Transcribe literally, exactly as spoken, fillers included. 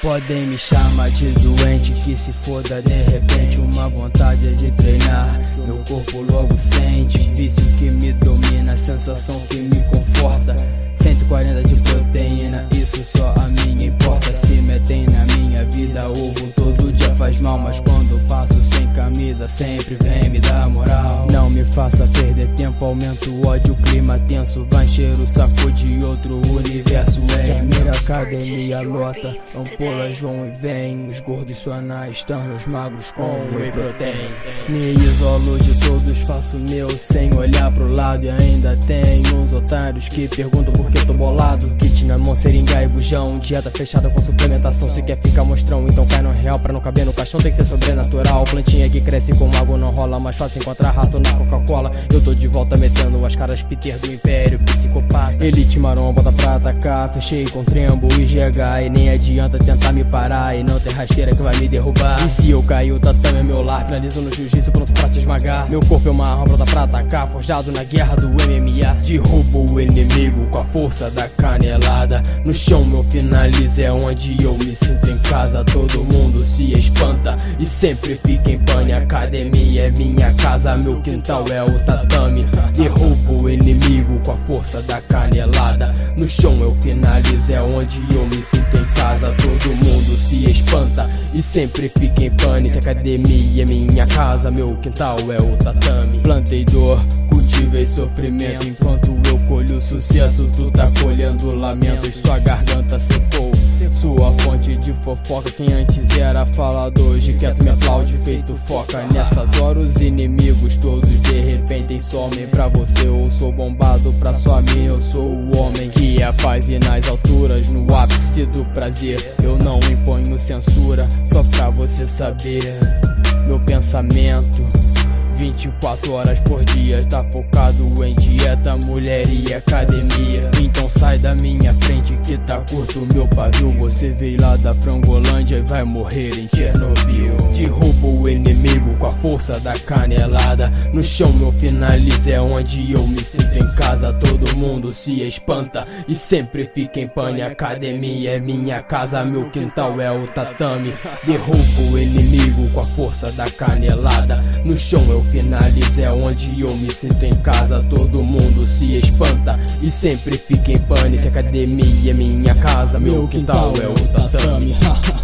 Podem me chamar de doente, que se foda de repente. Uma vontade é de treinar, meu corpo logo sente. Vício que me domina, sensação que me conforta. Cento e quarenta de proteína, isso só a minha importa. Se metem na minha vida, ovo todo dia faz mal. Mas quando passo sem camisa, sempre vem me dar moral. Não me faça perder tempo, aumenta o ódio, clima tenso. Vai encher o saco de outro universo. É minha academia lota, ampolas vão e vem. Os gordos só na estão, os magros com whey protein. Me isolo de todos, faço meu sem olhar pro lado. E ainda tem uns otários que perguntam por que tô bolado. Kit na mão, seringa e bujão, dieta fechada com suplementação. Se quer ficar mostrão, então cai no real. Pra não caber no caixão tem que ser sobrenatural. Plantinha que cresce com água não rola, mais fácil encontrar rato na Coca-Cola. Eu tô de volta metendo as caras Peter do Império, psicopata. Elite marrom, bota pra atacar. Fechei com trembo e G H. E nem adianta tentar me parar, e não tem rasteira que vai me derrubar. E se eu cair, o tatame é meu lar. Finalizo no jiu-jitsu, pronto pra te esmagar. Meu corpo é uma arma pronta pra atacar, forjado na guerra do M M A. Derrubo o inimigo com a força da canelada. No chão meu finalizo, é onde eu me sinto em casa. Todo mundo se espanta e sempre fica em pane. Academia é minha casa, meu quintal é o tatame. Derrubo o inimigo com a força da canelada. No chão eu finalizo, é onde eu me sinto em casa. Todo mundo se espanta e sempre fica em pane. Se academia é minha casa, meu quintal é o tatame. Plantei dor, cultivei sofrimento, enquanto eu colho sucesso, tu tá colhendo lamentos. Sua garganta secou, sua fonte de fofoca. Quem antes era falador, hoje quieto me aplaude feito foca. Nessas horas os inimigos todos de repente somem. Pra você eu sou bombado, pra sua mina eu sou o homem que é a paz. E nas alturas, no ápice do prazer, eu não imponho censura, só pra você saber meu pensamento. Vinte e quatro horas por dia, tá focado em dieta, mulher e academia. Então sai da minha frente que tá curto meu pavio. Você veio lá da Frangolândia e vai morrer em Chernobyl. Derrubo o inimigo com a força da canelada. No chão meu finalizo, é onde eu me sinto em casa. Todo mundo se espanta e sempre fica em pane. Academia é minha casa, meu quintal é o tatame. Derrubo o inimigo com a força da canelada. No chão eu finalizo, é onde eu me sinto em casa. Todo mundo se espanta e sempre fica em pane. Se academia é minha casa, meu quintal é o tatame.